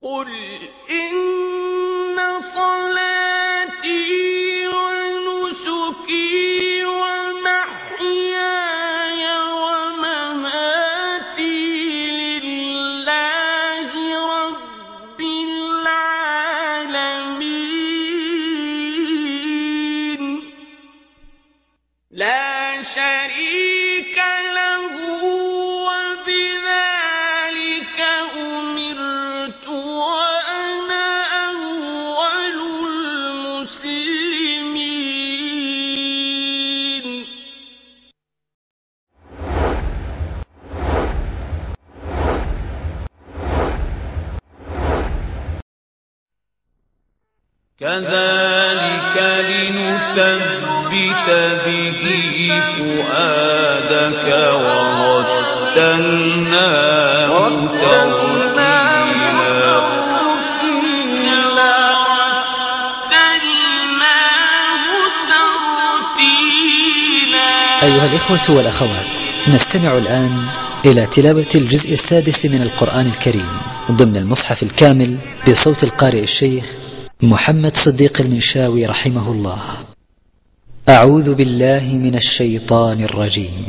قل إن صلاتي ونسكي ومحياي ومماتي لله رب العالمين لا شريك له وبذلك أمرت وأنا أول المسلمين. كذلك لنثبت به فؤادك ورتلناه ترتيلا. أيها الإخوة والأخوات، نستمع الآن إلى تلاوة الجزء السادس من القرآن الكريم ضمن المصحف الكامل بصوت القارئ الشيخ محمد صديق المنشاوي رحمه الله. أعوذ بالله من الشيطان الرجيم.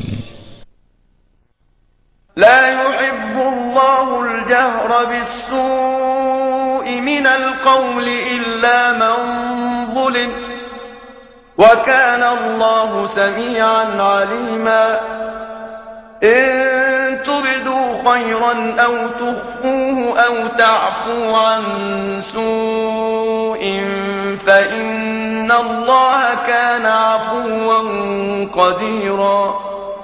لا يحب الله الجهر بالسوء من القول إلا من ظلم، وكان الله سميعا عليما. إن تبدوا خيرا أو تخفوه أو تعفو عن سوء فإن الله كان عفوا قديرا.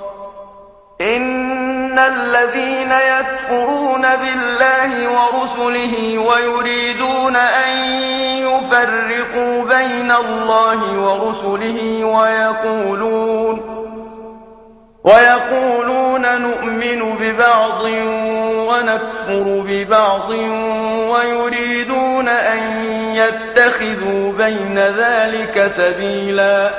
إن الذين يكفرون بالله ورسله ويريدون أن يفرقوا بين الله ورسله ويقولون نؤمن ببعض ونكفر ببعض ويريدون أن يتخذوا بين ذلك سبيلا.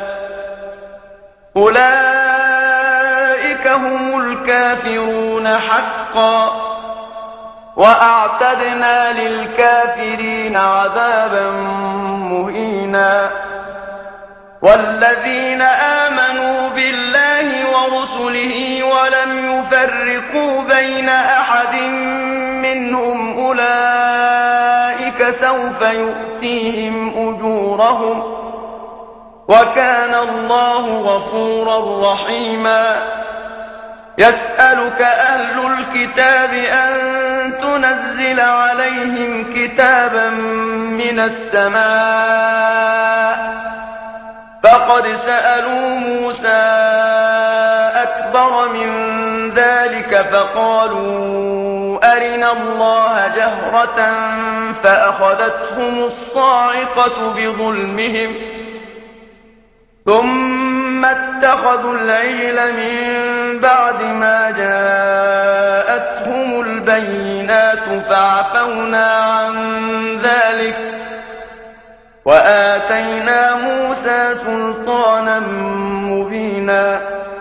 أولئك هم الكافرون حقا، وأعتدنا للكافرين عذابا مهينا. والذين آمنوا بالله ورسله ولم يفرقوا بين أحد منهم أولئك سوف يؤتيهم أجورهم، وكان الله غفورا رحيما. يسألك أهل الكتاب أن تنزل عليهم كتابا من السماء، فقد سألوا موسى أكبر من ذلك فقالوا أرنا الله جهرة فأخذتهم الصاعقة بظلمهم، ثم اتخذوا العجل من بعد ما جاءتهم البينات فعفونا عن ذلك وآتينا موسى سلطانا مبينا.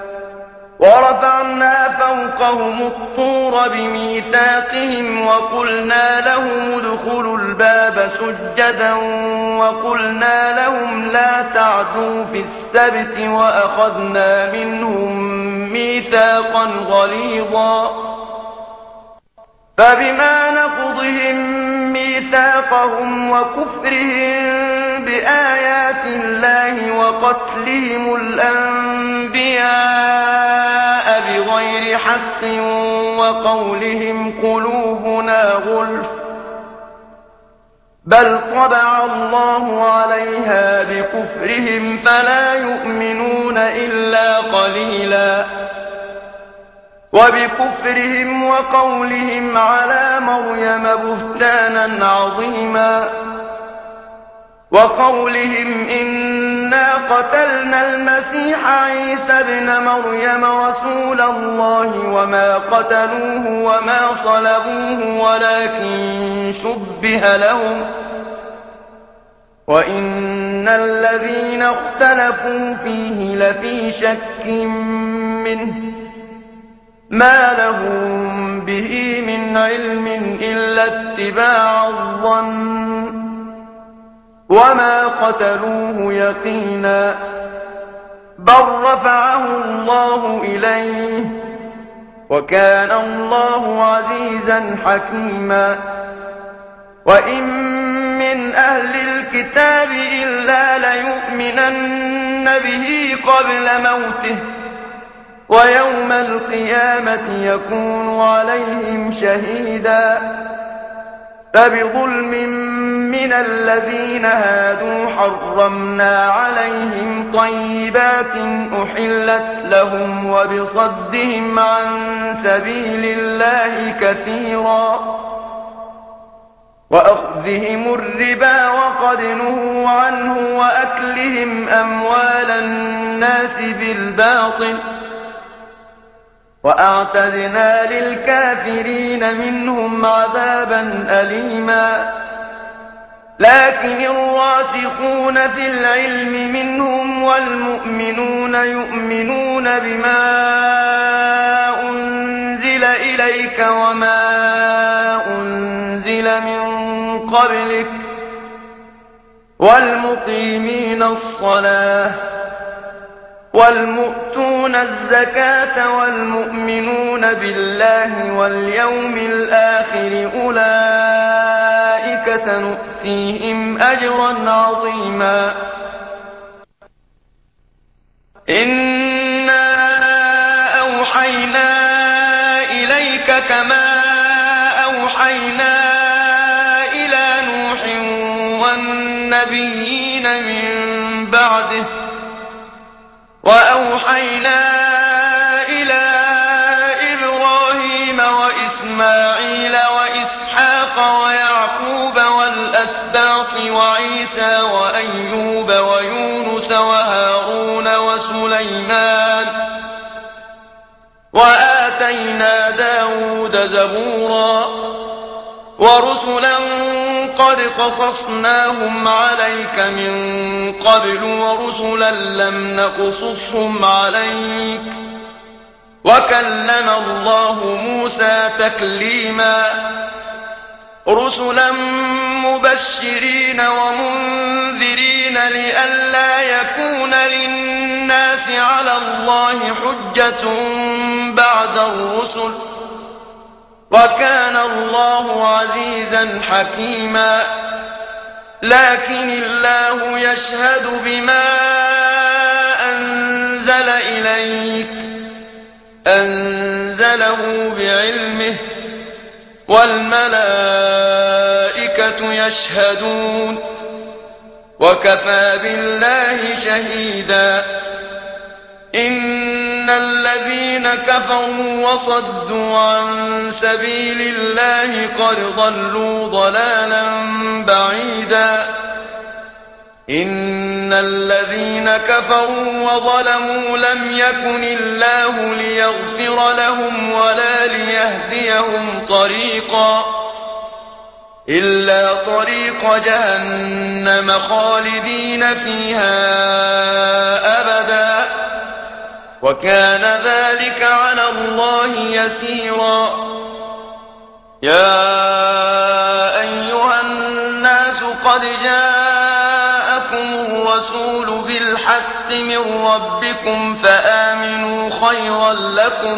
ورفعنا فوقهم الطور بميثاقهم وقلنا لهم ادخلوا الباب سجدا وقلنا لهم لا تعدوا في السبت وأخذنا منهم ميثاقا غليظا. فبما نقضهم ميثاقهم وكفرهم بآيات الله وقتلهم الأنبياء بغير حق وقولهم قلوبنا غلف، بل طبع الله عليها بكفرهم فلا يؤمنون إلا قليلا. وبكفرهم وقولهم على مريم بهتانا عظيما، وقولهم إنا قتلنا المسيح عيسى ابن مريم رسول الله وما قتلوه وما صلبوه ولكن شبه لهم، وإن الذين اختلفوا فيه لفي شك منه ما لهم به من علم إلا إلا اتباع الظن وما قتلوه يقينا بل رفعه الله إليه وكان الله عزيزا حكيما وإن من أهل الكتاب إلا ليؤمنن به قبل موته ويوم القيامة يكون عليهم شهيدا فبظلم من الذين هادوا حرمنا عليهم طيبات أحلت لهم وبصدهم عن سبيل الله كثيرا وأخذهم الربا وقد نهوا عنه وأكلهم أموال الناس بالباطل وأعتدنا للكافرين منهم عذابا أليما لكن الراسخون في العلم منهم والمؤمنون يؤمنون بما أنزل إليك وما أنزل من قبلك والمقيمين الصلاة والمؤتون الزكاة والمؤمنون بالله واليوم الآخر أولئك سنؤتيهم أجرا عظيما إنا أوحينا إليك كما أوحينا إلى نوح والنبيين من بعده وأوحينا إلى إبراهيم وإسماعيل وإسحاق ويعقوب والأسباط وعيسى وأيوب ويونس وهارون وسليمان وآتينا داود زبورا ورسلا قد قصصناهم عليك من قبل ورسلا لم نقصصهم عليك وكلم الله موسى تكليما رسلا مبشرين ومنذرين لئلا يكون للناس على الله حجة بعد الرسل وكان الله عزيزا حكيما لكن الله يشهد بما أنزل إليك أنزله بعلمه والملائكة يشهدون وكفى بالله شهيدا إن الذين كفروا وصدوا عن سبيل الله قد ضلوا ضلالا بعيدا إن الذين كفروا وظلموا لم يكن الله ليغفر لهم ولا ليهديهم طريقا إلا طريق جهنم خالدين فيها أبدا وكان ذلك على الله يسيرا يا أيها الناس قد جاءكم الرسول بالحق من ربكم فآمنوا خيرا لكم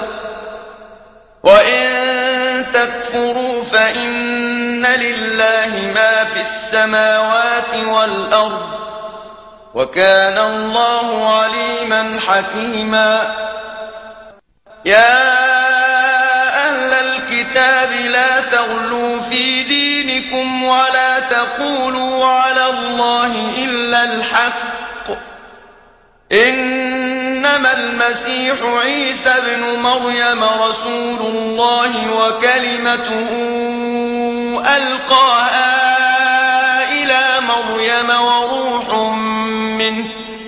وإن تكفروا فإن لله ما في السماوات والأرض وكان الله عليما حكيما يا أهل الكتاب لا تغلوا في دينكم ولا تقولوا على الله إلا الحق إنما المسيح عيسى بن مريم رسول الله وكلمته ألقاها إلى مريم وروح منه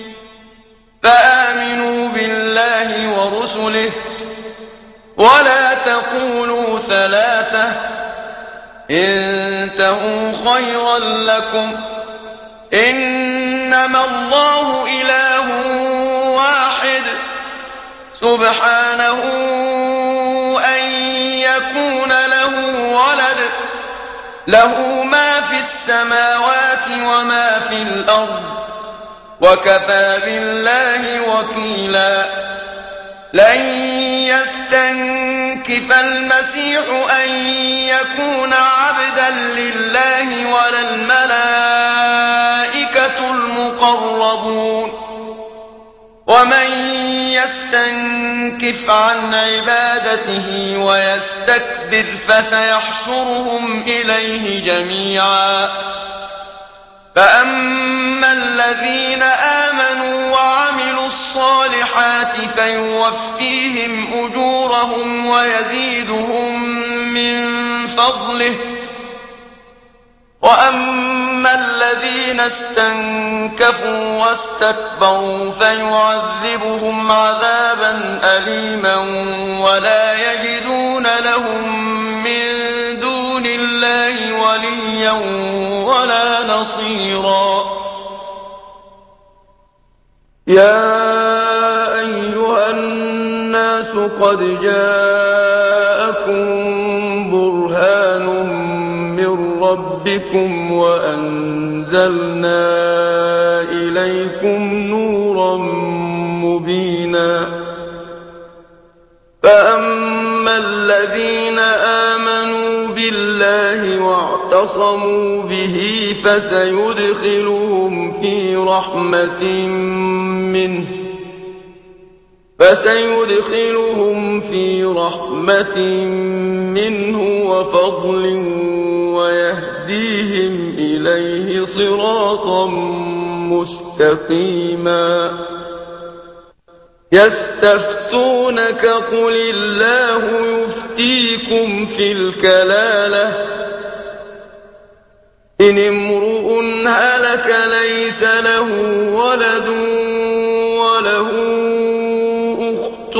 فآمنوا بالله ورسله ولا تقولوا ثلاثة انتهوا خيرا لكم إنما الله إله واحد سبحانه أن يكون له ولد له ما في السماوات وما في الأرض وكفى بالله وكيلا لن يستنكف المسيح أن يكون عبدا لله ولا الملائكة المقربون ومن يستنكف عن عبادته ويستكبر فسيحشرهم إليه جميعا فأما الذين آمنوا وعملوا الصالحات فيوفيهم أجورهم ويزيدهم من فضله وأما الذين استنكفوا واستكبروا فيعذبهم عذابا أليما ولا يجدون لهم من دون الله وليا ولا نصيرا يا أيها الناس قد جاءكم برهان من ربكم وأنزلنا إليكم نورا مبينا فأما الذين آمنوا بالله واعتصموا به فسيدخلهم في رحمة منه وفضل ويهديهم إليه صراطا مستقيما يستفتونك قل الله يفتيكم في الكلالة إن امرؤ هلك ليس له ولد وله أخت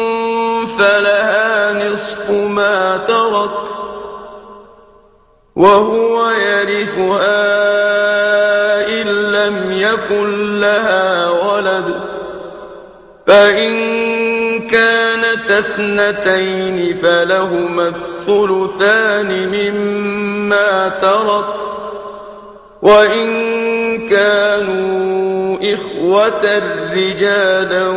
فلها نصف ما ترك وهو يرثها إن لم يكن لها ولد فإن كانت اثنتين فلهما الثلثان مما ترك وإن كانوا إخوة رجالا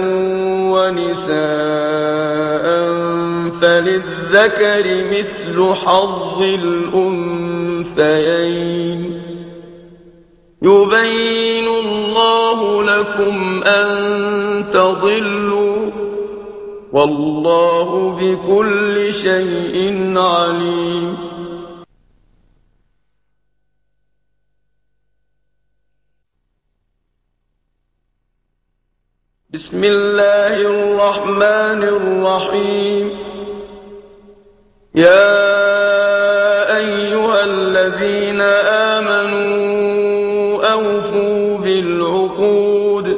ونساء فللذكر مثل حظ الأنثيين يبين الله لكم أن تضلوا والله بكل شيء عليم بسم الله الرحمن الرحيم يا أيها الذين آمنوا أوفوا بالعقود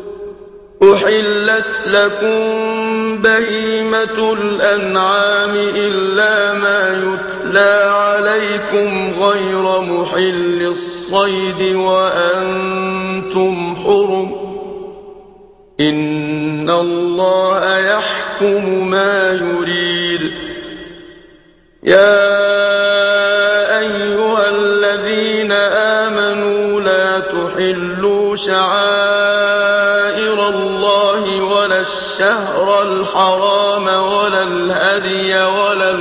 أحلت لكم بهيمة الأنعام إلا ما يتلى عليكم غير محل الصيد وأنتم حرم إن الله يحكم ما يريد يا أيها الذين آمنوا لا تحلوا شعائر الله ولا الشهر الحرام ولا الهدي ولا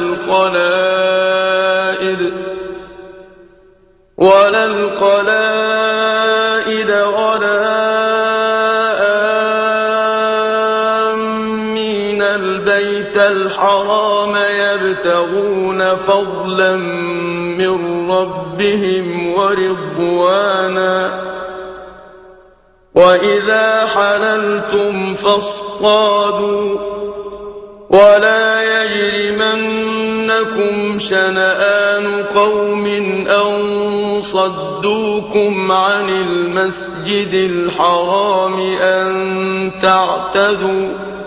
القلائد ولا آمين البيت الحرام يبتغون فضلا من ربهم ورضوانا وإذا حللتم فاصطادوا ولا يجرمنكم شنآن قوم أن صدوكم عن المسجد الحرام أن تعتدوا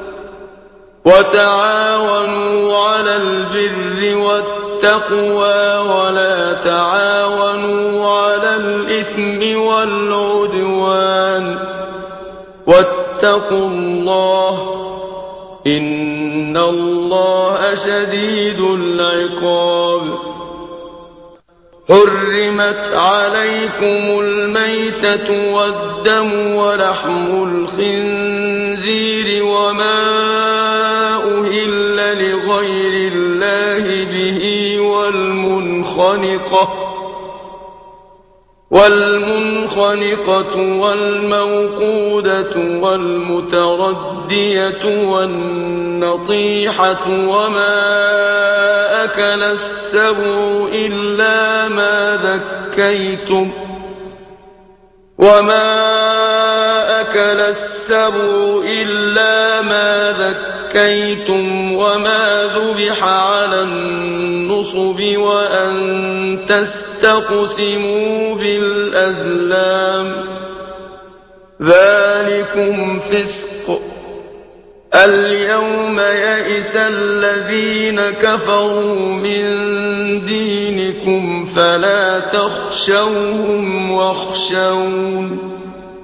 وتعاونوا على البر والتقوى ولا تعاونوا على الإثم والعدوان واتقوا الله إن الله شديد العقاب حرمت عليكم الميتة والدم ولحم الخنزير وما أهل لغير الله به والمنخنقة والموقودة والمتردية والنطيحة وما أكل السبع إلا ما ذكيتم وما ذبح على النصب وأن تستقسموا بالأزلام ذلكم فسق. اليوم يئس الذين كفروا من دينكم فلا تخشوهم واخشون.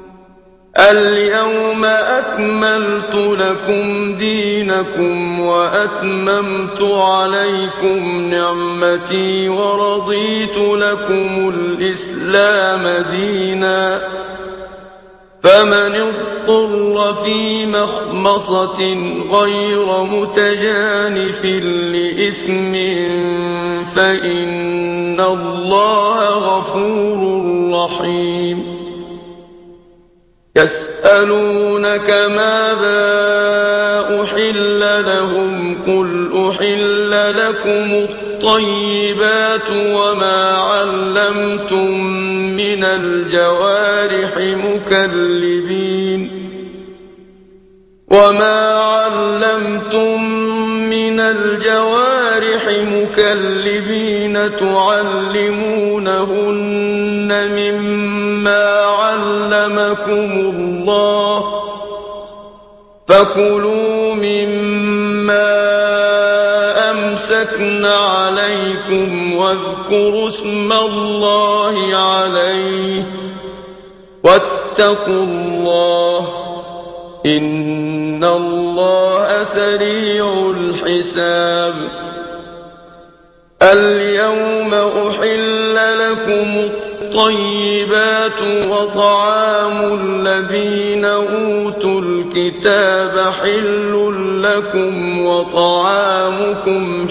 اليوم أكملت لكم دينكم وأتممت عليكم نعمتي ورضيت لكم الإسلام دينا. فمن اضطر في مخمصة غير متجانف لإثم فإن الله غفور رحيم. يسألونك ماذا أحل لهم قل أحل لكم الطيبات وما علمتم من الجوارح مكلبين تعلمونهن مما علمكم الله فكلوا مما أمسكن عليكم واذكروا اسم الله عليه واتقوا الله إن الله سريع الحساب. اليوم أحل لكم الطيبات وطعام الذين أوتوا الكتاب حل لكم وطعامكم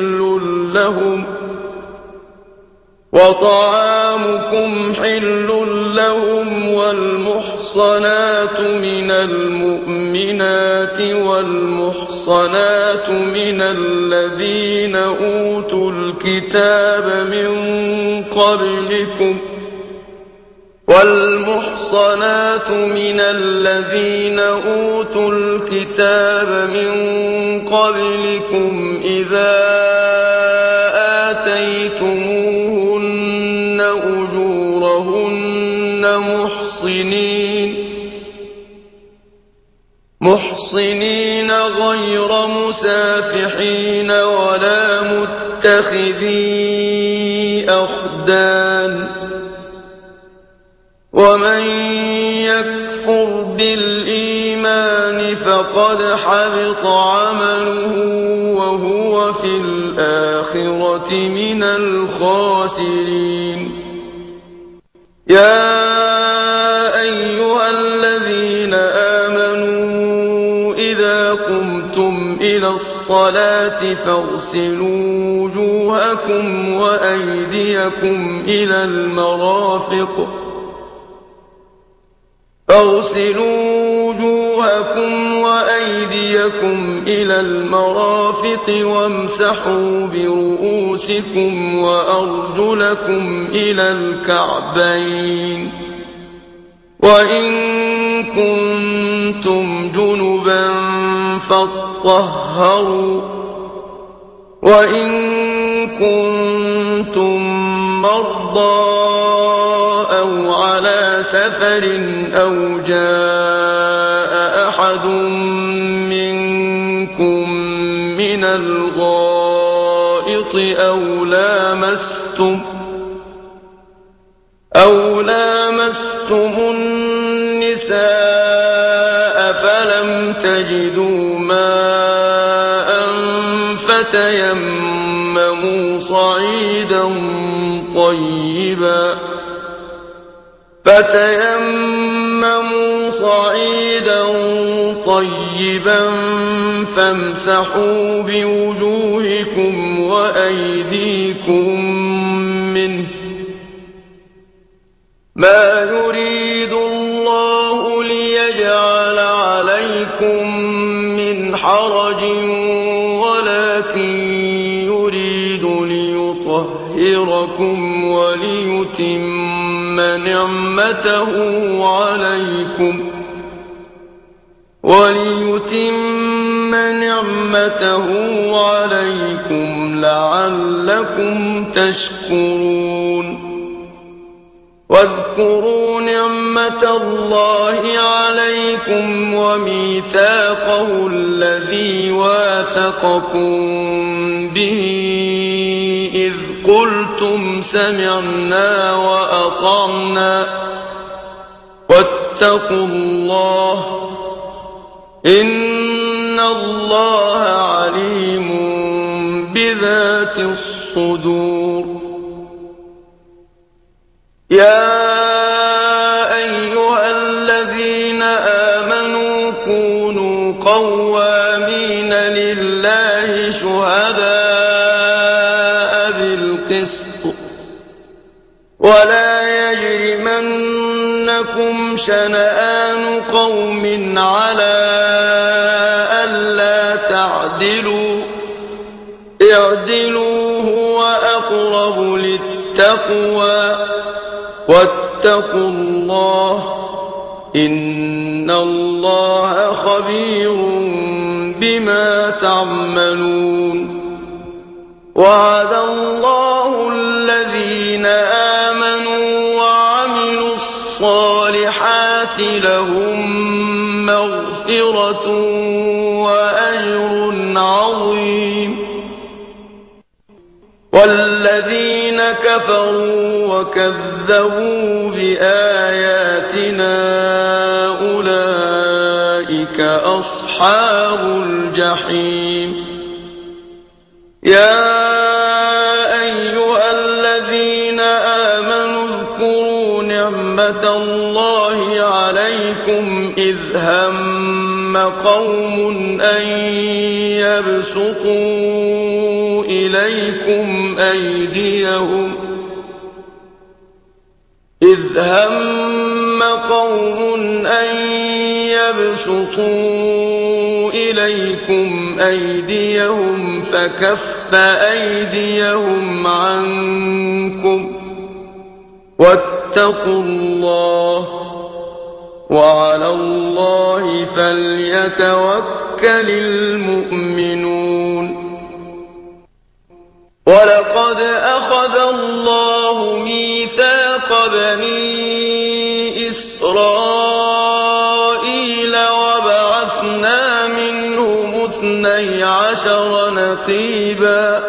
حل لهم والمحصنات من المؤمنات والمحصنات من الذين أوتوا الكتاب من قبلكم إذا آتيتموهن أجورهن محصنين غير مسافحين ولا متخذي أخدان. ومن يكفر بالإيمان فقد حبط عمله وهو في الآخرة من الخاسرين. يا أيها الذين آمنوا إذا قمتم إلى الصلاة فاغسلوا وجوهكم وأيديكم إلى المرافق وامسحوا برؤوسكم وأرجلكم إلى الكعبين وإن كنتم جنبا فاطهروا وإن كنتم مرضى أو على سفر أو جاء أحد منكم من الغائط أو لامستم النساء فلم تجدوا ماء فتيمموا صعيدا طيبا فتيمموا صعيدا طيبا فامسحوا بوجوهكم وأيديكم منه ما يريد الله ليجعل عليكم من حرج ولكن يريد ليطهركم وليتم نعمته عليكم لعلكم تشكرون واذكروا نعمة الله عليكم وميثاقه الذي واثقكم به إذ قلتم سمعنا وأطعنا واتقوا الله إن الله عليم بذات الصدور يا أيها الذين آمنوا كونوا قوامين لله شهداء بالقسط ولا يجرمنكم شنآن قوم على ألا تعدلوا اعدلوا هو أقرب للتقوى واتقوا الله إن الله خبير بما تعملون وعد الله الذين آمنوا وعملوا الصالحات لهم مغفرة وأجر عظيم والذين كفروا وكذبوا بآياتنا أولئك أصحاب الجحيم يا أيها الذين آمنوا اذكروا نعمة الله عليكم إذ هم قوم أن يبسطوا إليكم أيديهم فكف أيديهم عنكم واتقوا الله وعلى الله فليتوكل المؤمنون ولقد أخذ الله ميثاق بني إسرائيل وبعثنا منهم 12 نقيبا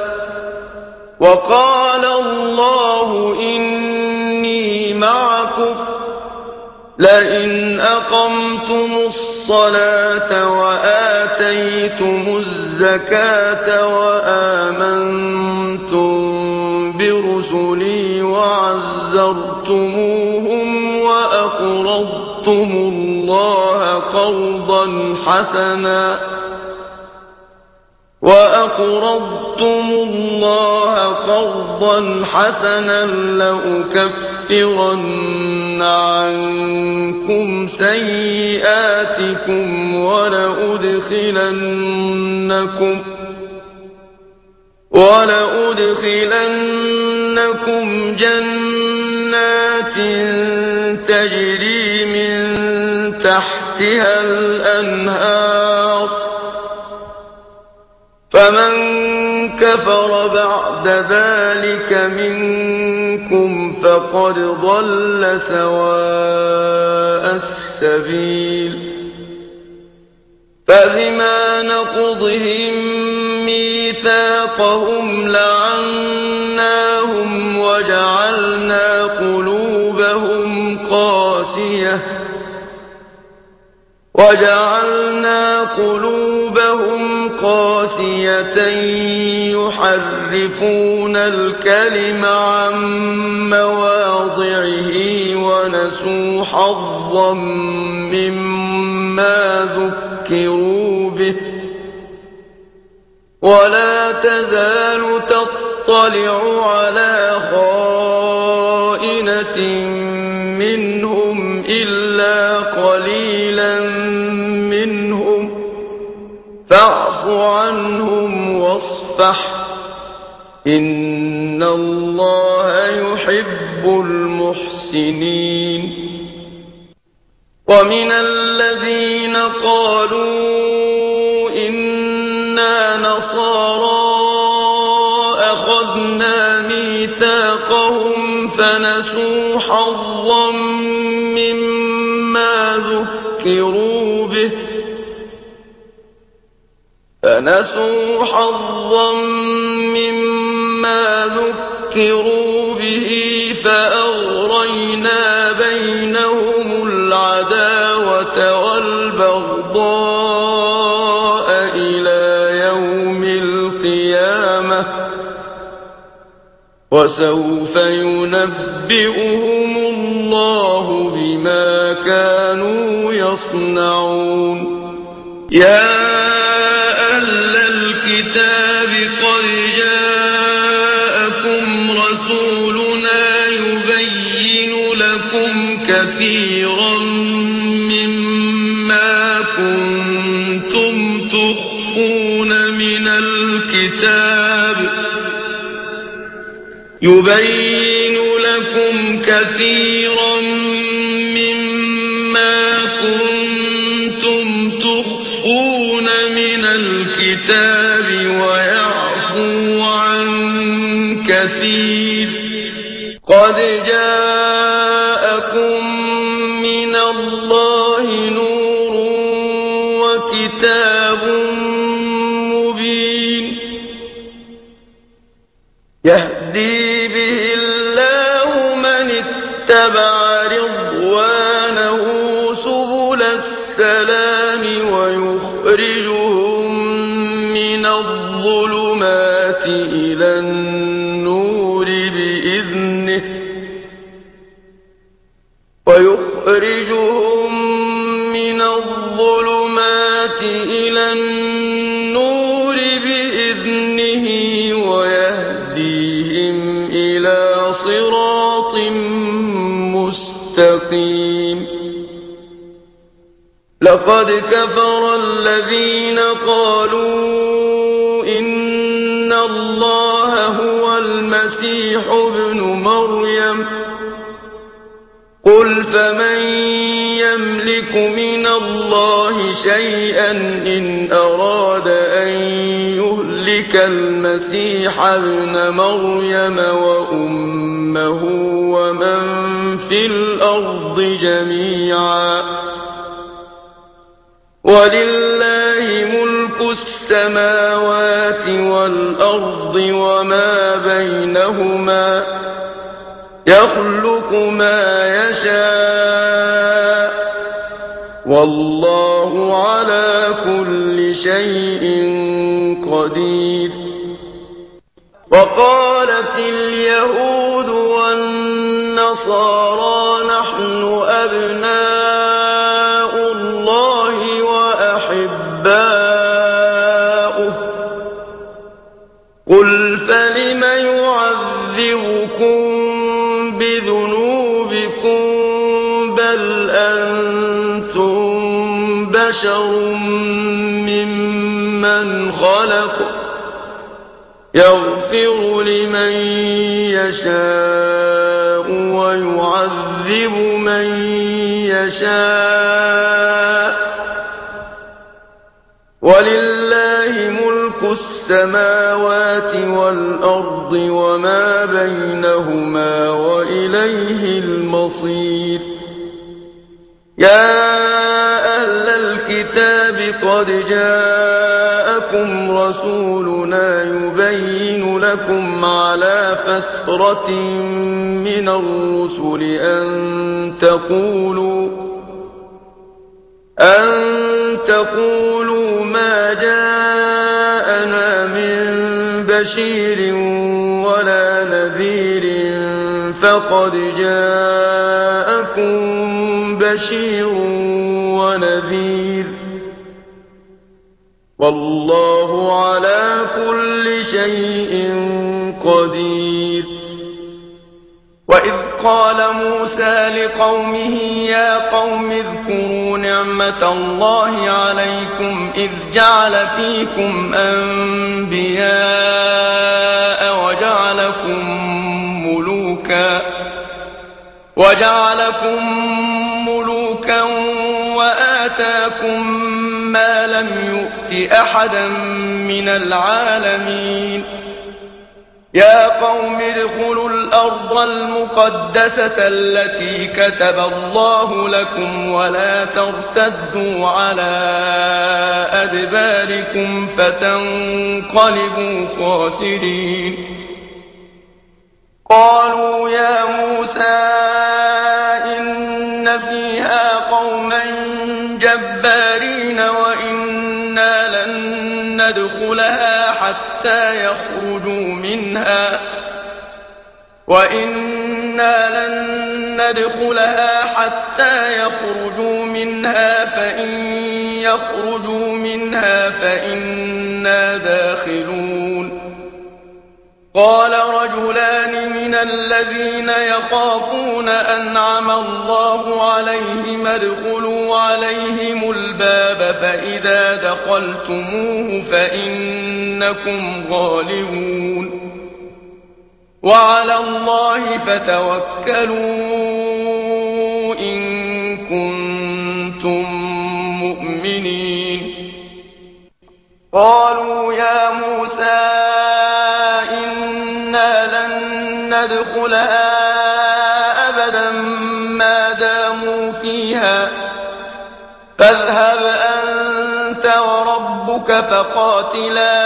وقال الله إني معكم لئن أقمتم الصلاة وآتيتم الزكاة وآمنتم برسلي وعزرتموهم وأقرضتم الله قرضا حسنا لأكفرن عنكم سيئاتكم ولأدخلنكم جنات تجري من تحتها الأنهار فمن كفر بعد ذلك منكم فقد ضل سواء السبيل فبما نقضهم ميثاقهم لعناهم وجعلنا قلوبهم قاسية يحرفون الكلم عن مواضعه ونسوا حظا مما ذكروا به ولا تزال تطلع على خائنة منهم إلا قليلا منهم فاعف عنهم واصفح إن الله يحب المحسنين ومن الذين قالوا إنا نصارى أخذنا ميثاقهم فنسوا حظا مما ذكروا به فأغرينا بينهم العداوة والبغضاء إلى يوم القيامة وسوف ينبئهم الله بما كانوا يصنعون يا أهل الكتاب قد جاءكم رسولنا يبين لكم كثيرا مما كنتم تخفون من الكتاب ويعفو عن كثير قد جاءكم من الله نور وكتاب مبين يهدي به الله من اتبع رضوانه سبل السلام ويخرجهم من الظلمات إلى النور بإذنه ويهديهم إلى صراط مستقيم لقد كفر الذين قالوا إن الله هو المسيح ابن مريم قل فمن يملك من الله شيئا إن أراد أن يهلك المسيح ابن مريم وأمه ومن في الأرض جميعا ولله ملك السماوات والأرض وما بينهما يخلق ما يشاء والله على كل شيء قدير وقالت اليهود والنصارى نحن أبناء الله وأحباؤه قل فلم يعذبكم بذنوبكم بل أنتم بشر ممن خلق يغفر لمن يشاء ويعذب من يشاء ولله ملك السماوات والأرض وما بينهما وإليه المصير يا أهل الكتاب قد جاءكم رسولنا يبين لكم على فترة من الرسل أن تقولوا ما جاءكم بشير ولا نذير فقد جاءكم بشير ونذير والله على كل شيء قدير. وإذ قال موسى لقومه يا قوم اذكروا نعمة الله عليكم إذ جعل فيكم أنبياء وجعلكم ملوكا وآتاكم ما لم يؤت أحدا من العالمين. يا قوم ادخلوا الأرض المقدسة التي كتب الله لكم ولا ترتدوا على أدباركم فتنقلبوا خاسرين. قالوا يا موسى إن فيها قوما جبارين وإنا لن ندخلها حتى يخرجوا منها فإن يخرجوا منها فإنا داخلون. قال رجلان من الذين يخافون أنعم الله عليهم ادخلوا عليهم الباب فإذا دخلتموه فإنكم غالبون وعلى الله فتوكلوا إن كنتم مؤمنين. قالوا يا موسى إنا لن ندخلها أبدا ما داموا فيها فاذهب أنت وربك فقاتلا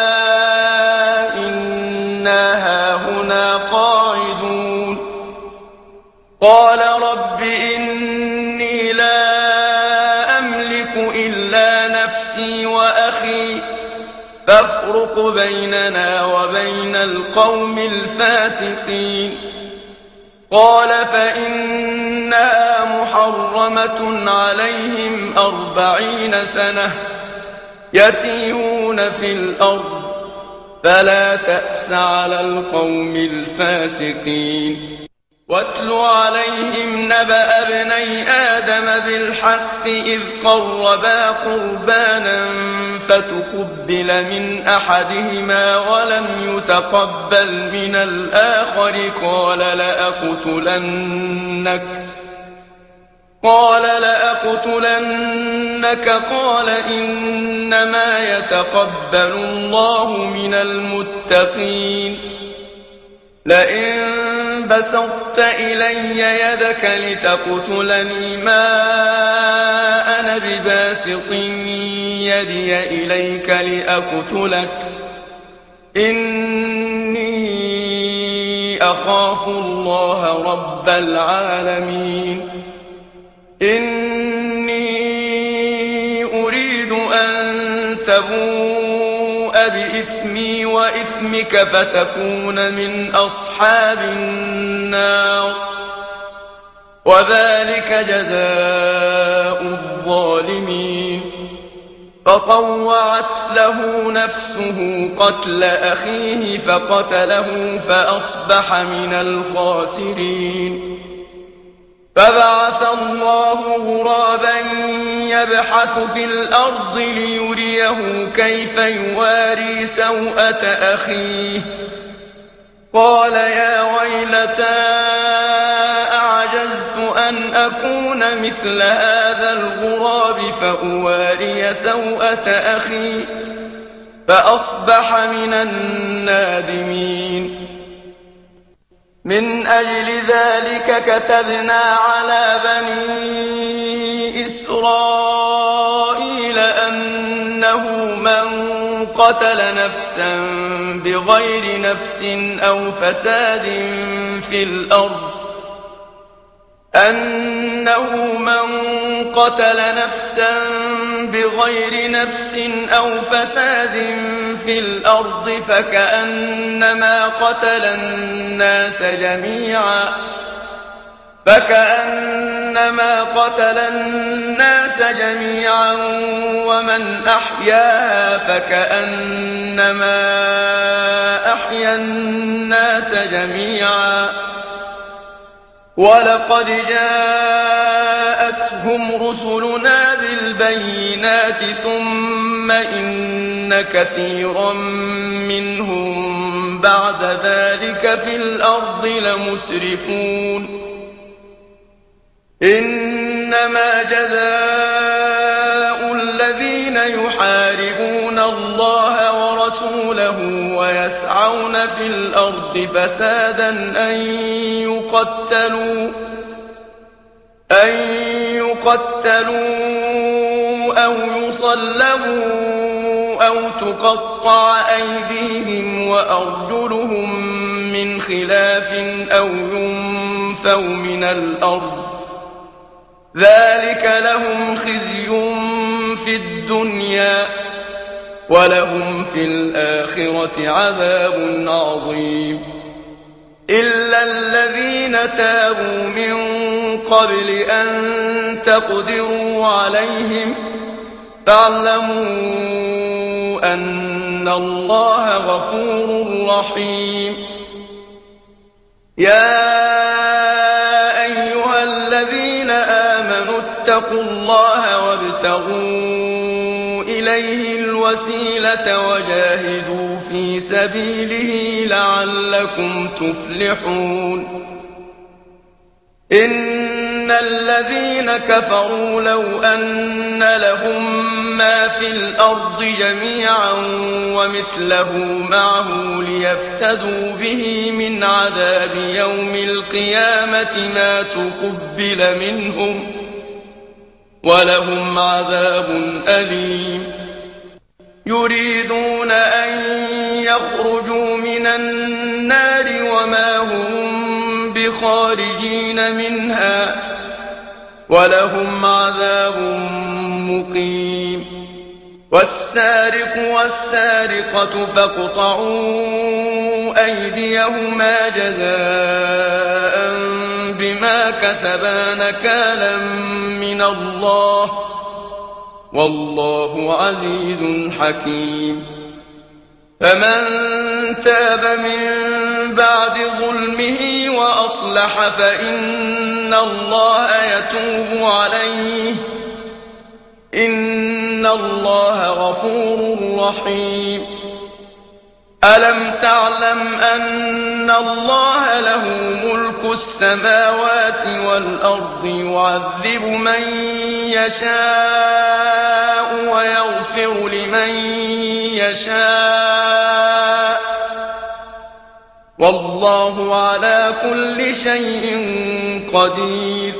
إنا هاهنا قاعدون. قال رب إني لا أملك إلا نفسي وأخي فافرق بيننا وبين القوم الفاسقين. قال فإنها محرمة عليهم 40 سنة يتيهون في الأرض فلا تأس على القوم الفاسقين. واتل عليهم نبأ ابني آدم بالحق إذ قربا قربانا فتقبل من أحدهما ولم يتقبل من الآخر قال لأقتلنك قال إنما يتقبل الله من المتقين. لئن بسطت إلي يدك لتقتلني ما أنا بباسط يدي إليك لأقتلك إني أخاف الله رب العالمين. إني أريد أن تبوء بإثمي وإثمك فتكون من أصحاب النار وذلك جزاء الظالمين. فطوعت له نفسه قتل أخيه فقتله فأصبح من الخاسرين. فبعث الله غرابا يبحث في الأرض ليريه كيف يواري سوءة أخيه قال يا ويلتى أعجزت أن أكون مثل هذا الغراب فأواري سوءة أخي فأصبح من النادمين. من أجل ذلك كتبنا على بني إسرائيل أنه من قتل نفسا بغير نفس أو فساد في الأرض أنه من قتل نفسا بغير نفس أو فساد في الأرض فكأنما قتل الناس جميعا ومن أحياها فكأنما أحيا الناس جميعا ولقد جاءتهم رسلنا بالبينات ثم إن كثيرا منهم بعد ذلك في الأرض لمسرفون إنما جزاء الذين يحاربون الله ورسوله ويسعون في الأرض فسادا أن يقتلوا أو يصلبوا أو تقطع أيديهم وأرجلهم من خلاف أو ينفوا من الأرض ذلك لهم خزي في الدنيا ولهم في الآخرة عذاب عظيم إلا الذين تابوا من قبل أن تقدروا عليهم فاعلموا أن الله غفور رحيم يا أيها الذين آمنوا اتقوا الله وابتغوا إليه الوسيلة وجاهدوا في سبيله لعلكم تفلحون إن الذين كفروا لو أن لهم ما في الأرض جميعا ومثله معه ليفتدوا به من عذاب يوم القيامة ما تقبل منهم ولهم عذاب أليم يريدون أن يخرجوا من النار وما هم بخارجين منها ولهم عذاب مقيم والسارق والسارقة فاقطعوا أيديهما جزاء بما كسبا نكالا من الله والله عزيز حكيم فمن تاب من بعد ظلمه وأصلح فإن الله يتوب عليه إن الله غفور رحيم ألم تعلم أن الله له ملك السماوات والأرض يعذب من يشاء ويغفر لمن يشاء والله على كل شيء قدير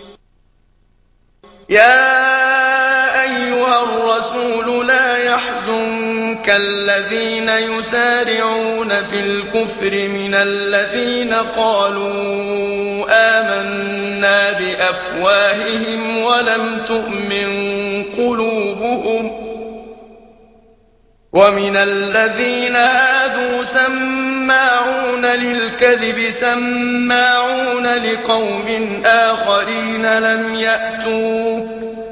يا أيها الرسول لا يحزنك الذين يسارعون في الكفر من الذين قالوا آمنا بأفواههم ولم تؤمن قلوبهم ومن الذين هادوا سماعون للكذب سماعون لقوم آخرين لم يأتوك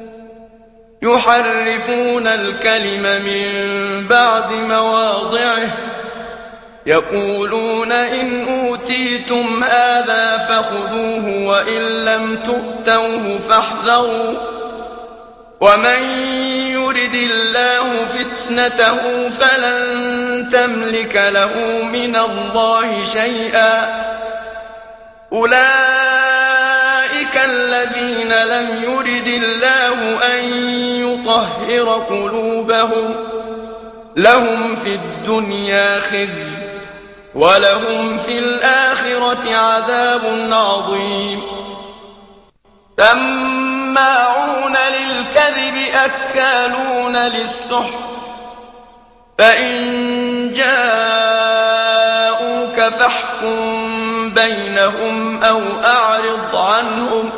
يحرفون الكلم من بعد مواضعه يقولون إن أوتيتم هذا فخذوه وإن لم تؤتوه فاحذروا ومن يرد الله فتنته فلن تملك له من الله شيئا أولئك الذين لم يرد الله أن يطهر قلوبهم لهم في الدنيا خزي ولهم في الآخرة عذاب عظيم سماعون للكذب أكالون للسحت فإن جاءوك فاحكم بينهم أو أعرض عنهم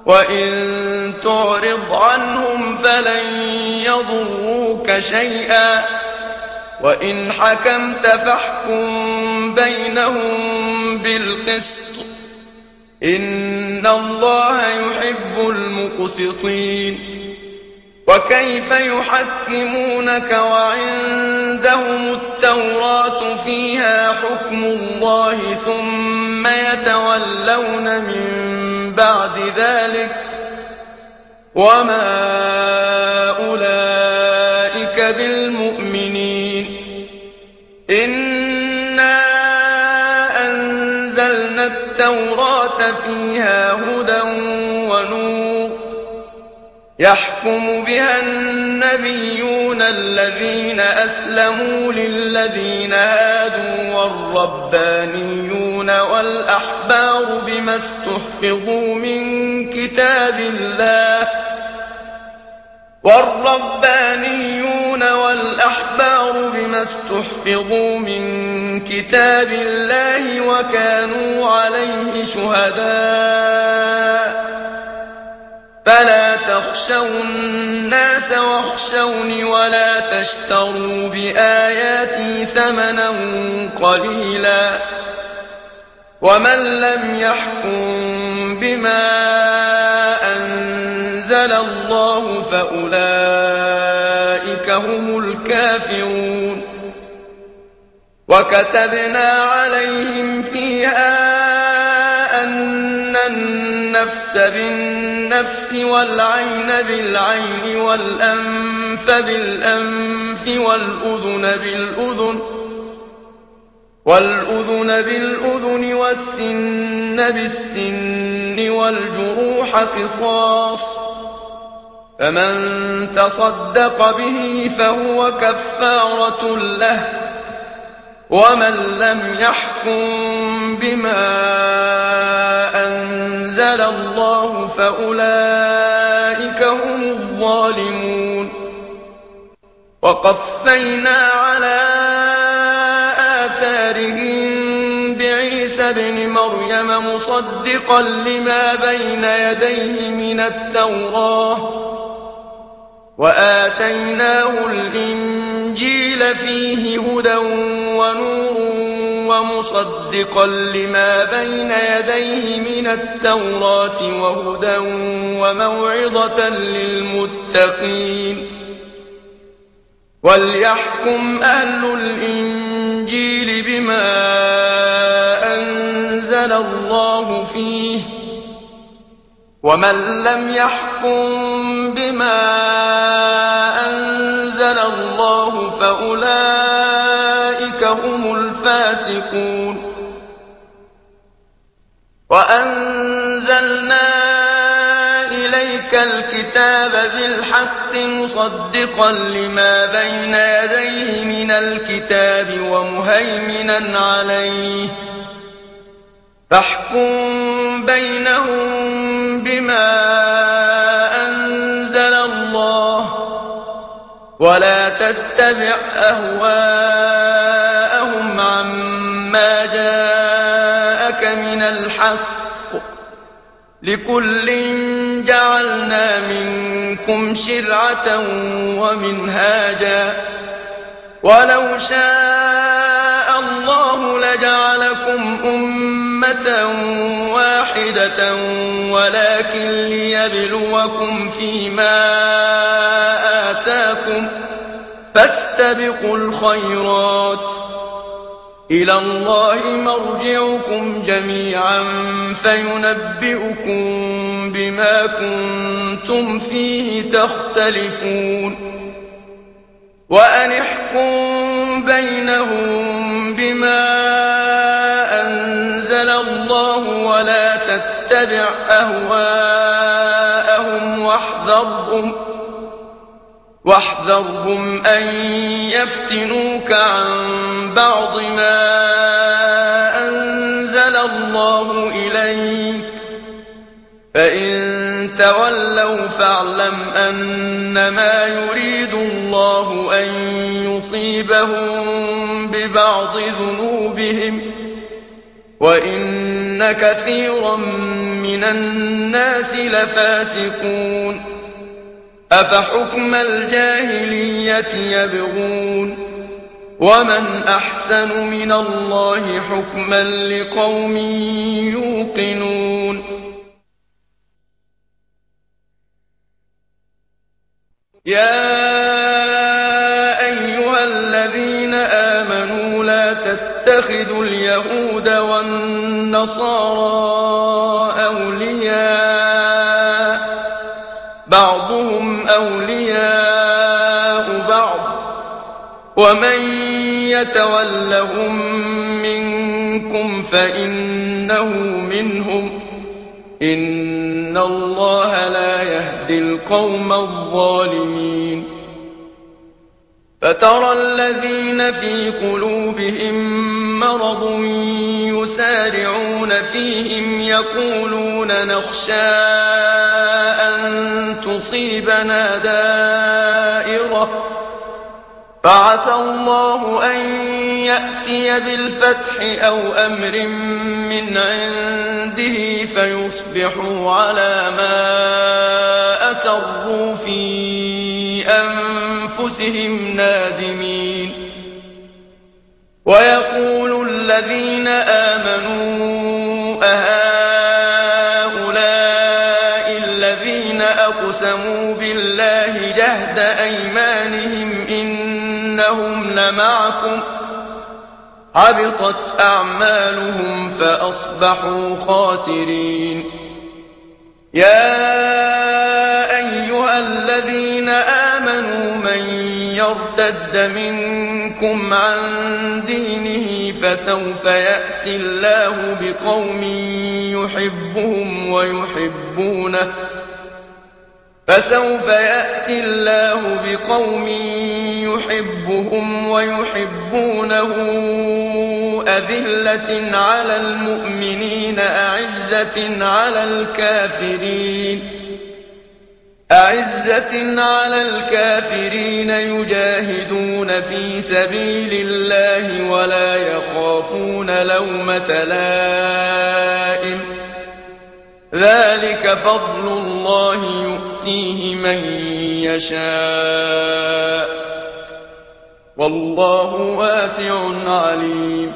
وإن تعرض عنهم فلن يضروك شيئا وإن حكمت فاحكم بينهم بالقسط إن الله يحب المقسطين وكيف يحكمونك وعندهم التوراة فيها حكم الله ثم يتولون من بعد ذلك وما أولئك بالمؤمنين إنا أنزلنا التوراة فيها هدى ونور يحكم بها النبيون الذين أسلموا للذين هادوا والربانيون والأحبار بما استحفظوا من كتاب الله وكانوا عليه شهداء فلا تخشوا الناس واخشوني ولا تشتروا بآياتي ثمنا قليلا ومن لم يحكم بما أنزل الله فأولئك هم الكافرون وكتبنا عليهم فيها أن النفس بالنفس والعين بالعين والأنف بالأنف والأذن بالأذن والسن بالسن والجروح قصاص فمن تصدق به فهو كفارة له ومن لم يحكم بما أنزل الله فأولئك هم الظالمون وقفينا على آثارهم بعيسى ابن مريم مصدقا لما بين يديه من التوراة وآتيناه الإنجيل فيه هدى ونور ومصدقا لما بين يديه من التوراة وهدى وموعظة للمتقين وليحكم أهل الإنجيل بما أنزل الله فيه ومن لم يحكم بما أنزل الله فأولئك هم الفاسقون وأنزلنا إليك الكتاب بالحق مصدقا لما بين يديه من الكتاب ومهيمنا عليه فاحكم بينهم بما أنزل الله ولا تتبع أهواءهم عما جاءك من الحق لكل جعلنا منكم شرعة ومنهاجا ولو شاء الله لجعلكم أمة واحدة ولكن ليبلوكم فيما آتاكم فاستبقوا الخيرات إلى الله مرجعكم جميعا فينبئكم بما كنتم فيه تختلفون وأن احكم بينهم بما أنزل الله ولا تتبع أهواءهم واحذرهم أن يفتنوك عن بعض ما أنزل الله إليك فإن تولوا فاعلم أنما يريد الله أن يصيبهم ببعض ذنوبهم وإن وإن كثيرا من الناس لفاسقون أفحكم الجاهلية يبغون ومن أحسن من الله حكما لقوم يوقنون يا أيها الذين آمنوا لا تتخذوا اليهود والنصارى أولياء بعضهم أولياء بعض ومن يتولهم منكم فإنه منهم إن الله لا يهدي القوم الظالمين فترى الذين في قلوبهم مرض يسارعون فيهم يقولون نخشى أن تصيبنا دائرة فعسى الله أن يأتي بالفتح أو أمر من عنده فيصبحوا على ما أسروا في أنفسهم نادمين ويقول الذين آمنوا أهؤلاء الذين أقسموا بالله جهد أيمانهم إنهم لمعكم حبطت أعمالهم فأصبحوا خاسرين يا أيها الذين آمنوا من يرتد منكم عن دينه فسوف يأتي الله بقوم يحبهم ويحبونه أذلة على المؤمنين أعزة على الكافرين يجاهدون في سبيل الله ولا يخافون لومة لائم ذلك فضل الله يؤتيه من يشاء والله واسع عليم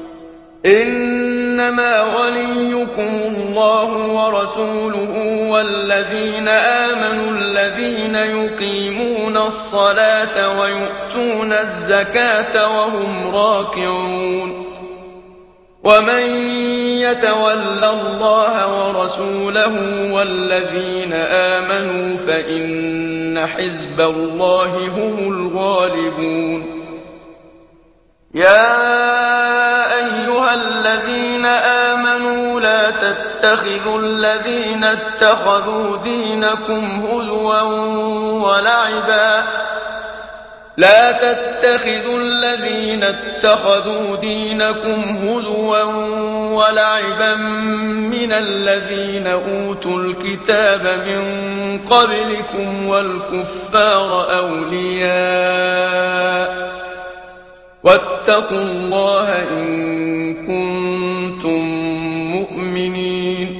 إنما وليكم الله ورسوله والذين آمنوا الذين يقيمون الصلاة ويؤتون الزكاة وهم راكعون ومن يتول الله ورسوله والذين آمنوا فإن حزب الله هم الغالبون يا أيها الذين آمنوا لا تتخذوا الذين اتخذوا دينكم هزوا ولعبا من الذين أوتوا الكتاب من قبلكم والكفار أولياء واتقوا الله إن كنتم مؤمنين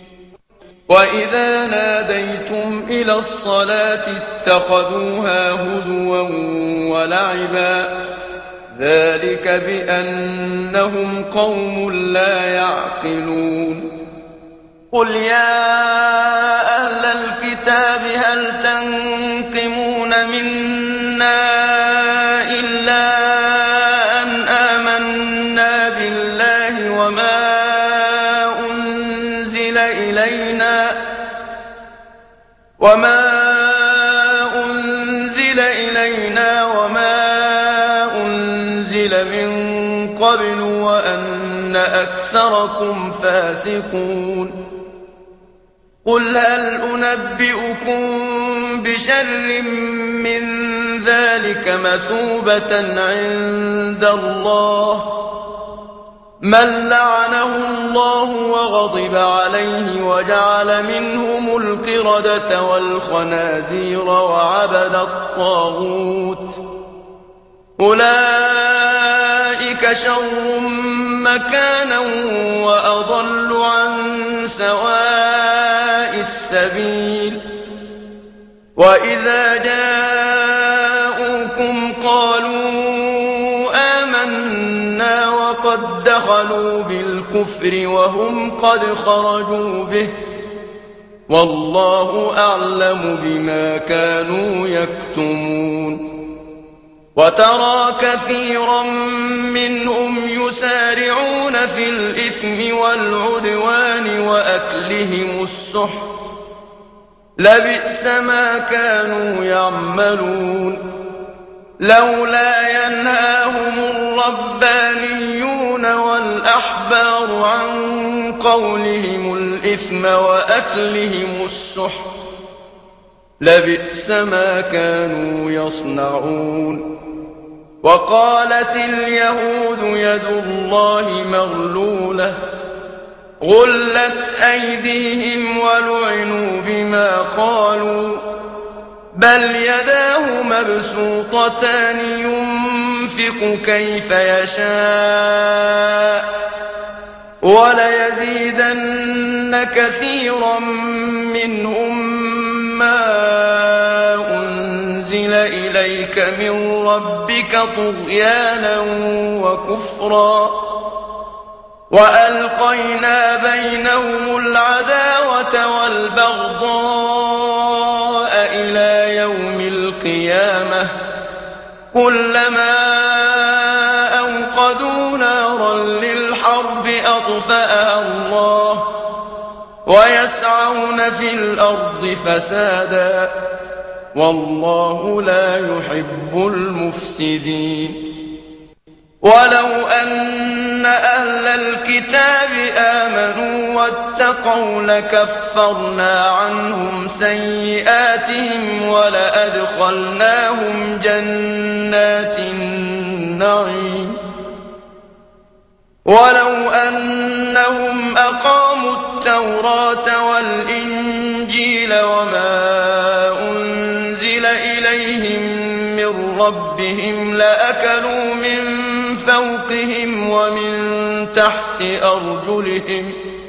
وإذا ناديتم إلى الصلاة اتخذوها هزوا ولعبا ذلك بأنهم قوم لا يعقلون قل يا أهل الكتاب هل تنقمون منا إلا أن آمنا بالله وما أنزل إلينا وما أنزل من قبل وأن أكثركم فاسقون قل هل أنبئكم بشر من ذلك مثوبة عند الله من لعنه الله وغضب عليه وجعل منهم القردة والخنازير وعبد الطاغوت أولئك شر مكانا وأضل سواء السبيل وإذا جاءوكم قالوا آمنا وقد دخلوا بالكفر وهم قد خرجوا به والله أعلم بما كانوا يكتمون وترى كثيرا منهم يسارعون في الإثم والعدوان وأكلهم السحت لبئس ما كانوا يعملون لولا ينهاهم الربانيون والأحبار عن قولهم الإثم وأكلهم السحت لبئس ما كانوا يصنعون وقالت اليهود يد الله مغلولة غلت أيديهم ولعنوا بما قالوا بل يداه مبسوطتان ينفق كيف يشاء وليزيدن كثيرا منهم ما أنزل إليك من ربك طغيانا وكفرا وألقينا بينهم العداوة والبغضاء إلى يوم القيامة كلما أوقدوا نارا للحرب أطفأها الله ويسعون في الأرض فسادا والله لا يحب المفسدين ولو أن أهل الكتاب آمنوا واتقوا لكفرنا عنهم سيئاتهم ولأدخلناهم جنات النعيم ولو أنهم أقاموا التوراة والإنجيل وما أنزل إليهم من ربهم لأكلوا من فوقهم ومن تحت أرجلهم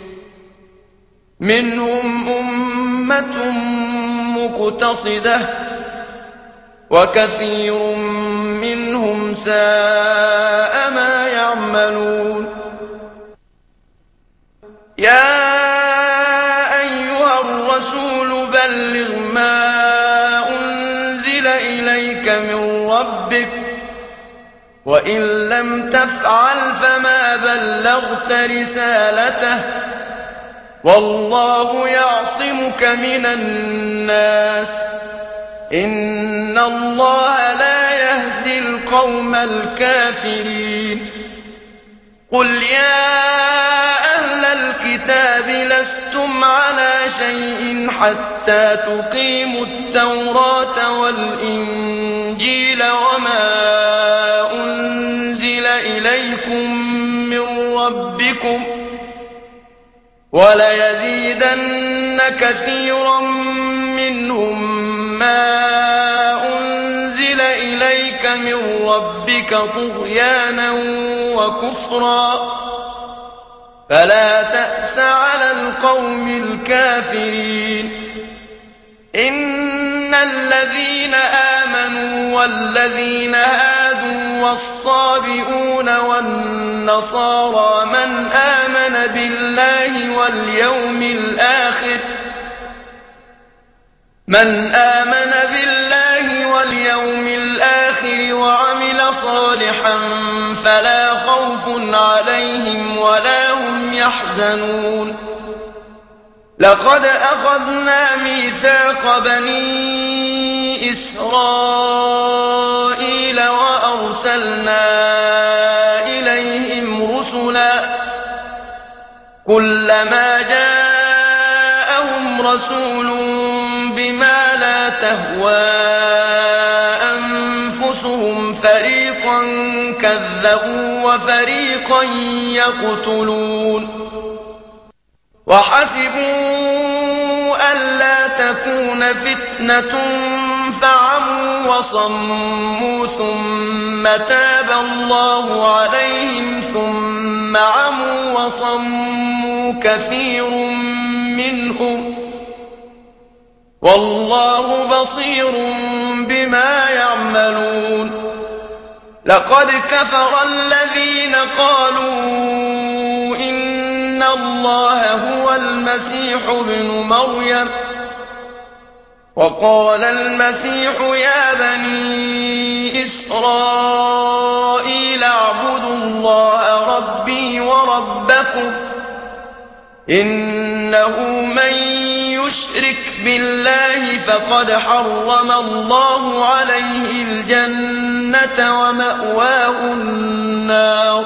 منهم أمة مقتصدة وكثير منهم ساء ما يعملون يا أيها الرسول بلغ ما أنزل إليك من ربك وإن لم تفعل فما بلغت رسالته والله يعصمك من الناس إن الله لا يهدي القوم الكافرين قل يا أهل الكتاب لستم على شيء حتى تقيموا التوراة والإنجيل وما أنزل إليكم من ربكم وليزيدن كثيرا منهم ما أنزل إليك من ربك طغيانا وكفرا فلا تأس على القوم الكافرين إن الذين آمنوا والذين هادوا والصابئون والنصارى من آمن بالله واليوم الآخر وعمل صالحا فلا خوف عليهم ولا هم يحزنون لقد أخذنا ميثاق بني إسرائيل وأرسلنا إليهم رسلا كلما جاءهم رسول بما لا تهوى أنفسهم فريقا كذبوا وفريقا يقتلون وحسبوا ألا تكون فتنة فعموا وصموا ثم تاب الله عليهم ثم عموا وصموا كثير والله بصير بما يعملون لقد كفر الذين قالوا إن الله هو المسيح ابن مريم وقال المسيح يا بني إسرائيل اعبدوا الله ربي وربكم إنه من يشرك بالله فقد حرم الله عليه الجنة ومأواه النار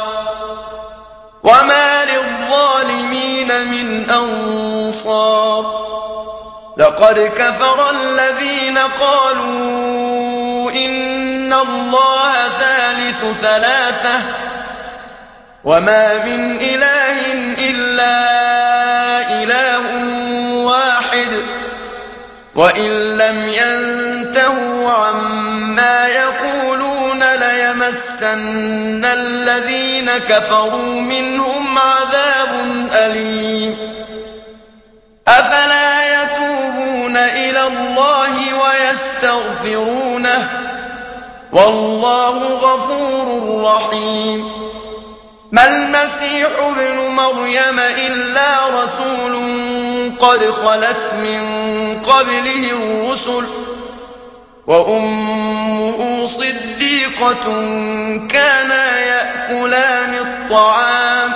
وما للظالمين من أنصار لقد كفر الذين قالوا إن الله ثالث ثلاثة وما من إله إلا إله واحد وإن لم ينتهوا عما يقولون ليمسن الذين كفروا منهم عذاب أليم أفلا يتوبون إلى الله ويستغفرونه والله غفور رحيم ما المسيح ابن مريم إلا رسول قد خلت من قبله الرسل وأمه صديقة كانا يأكلان الطعام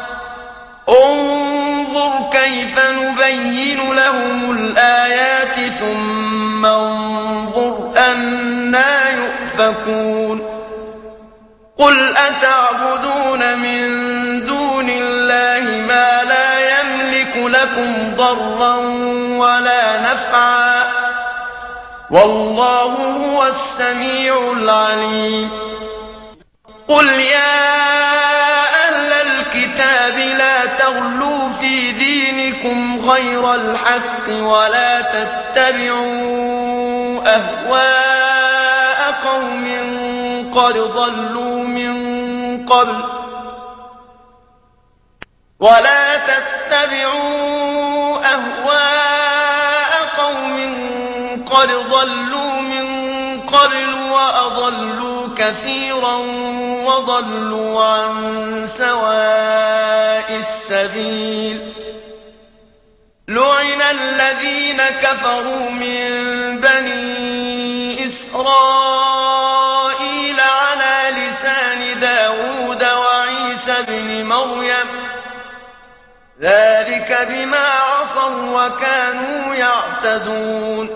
انظر كيف نبين لهم الآيات ثم انظر أنا يؤفكون قل أتعبدون من دون الله ما لا يملك لكم ضرا ولا نفعا والله هو السميع العليم قل يا أهل الكتاب لا تغلوا في دينكم غير الحق ولا تتبعوا أهواء قوم قد ضلوا من قبل وأضلوا كثيرا وضلوا عن سواء السبيل لعن الذين كفروا من بني إسرائيل على لسان داود وعيسى بن مريم ذلك بما عصوا وكانوا يعتدون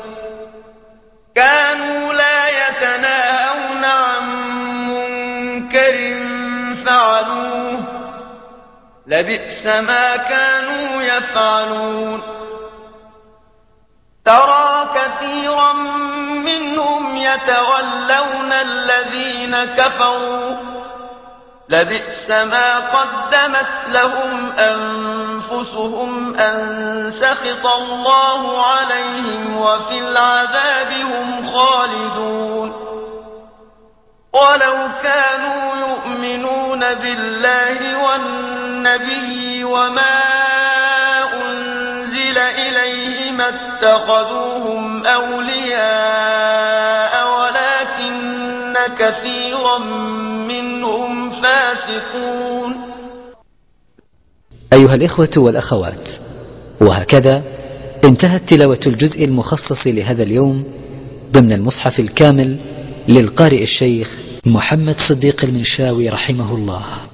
كانوا لا يتناهون عن منكر فعلوه لبئس ما كانوا يفعلون ترى كثيرا منهم يتولون الذين كفروا لبئس ما قدمت لهم أنفسهم أن سخط الله عليهم وفي العذاب هم خالدون ولو كانوا يؤمنون بالله والنبي وما أنزل إليه ما اتخذوهم أولياء ولكن كثيرا منهم فاسقون. أيها الإخوة والأخوات، وهكذا انتهت تلاوة الجزء المخصص لهذا اليوم ضمن المصحف الكامل للقارئ الشيخ محمد صديق المنشاوي رحمه الله.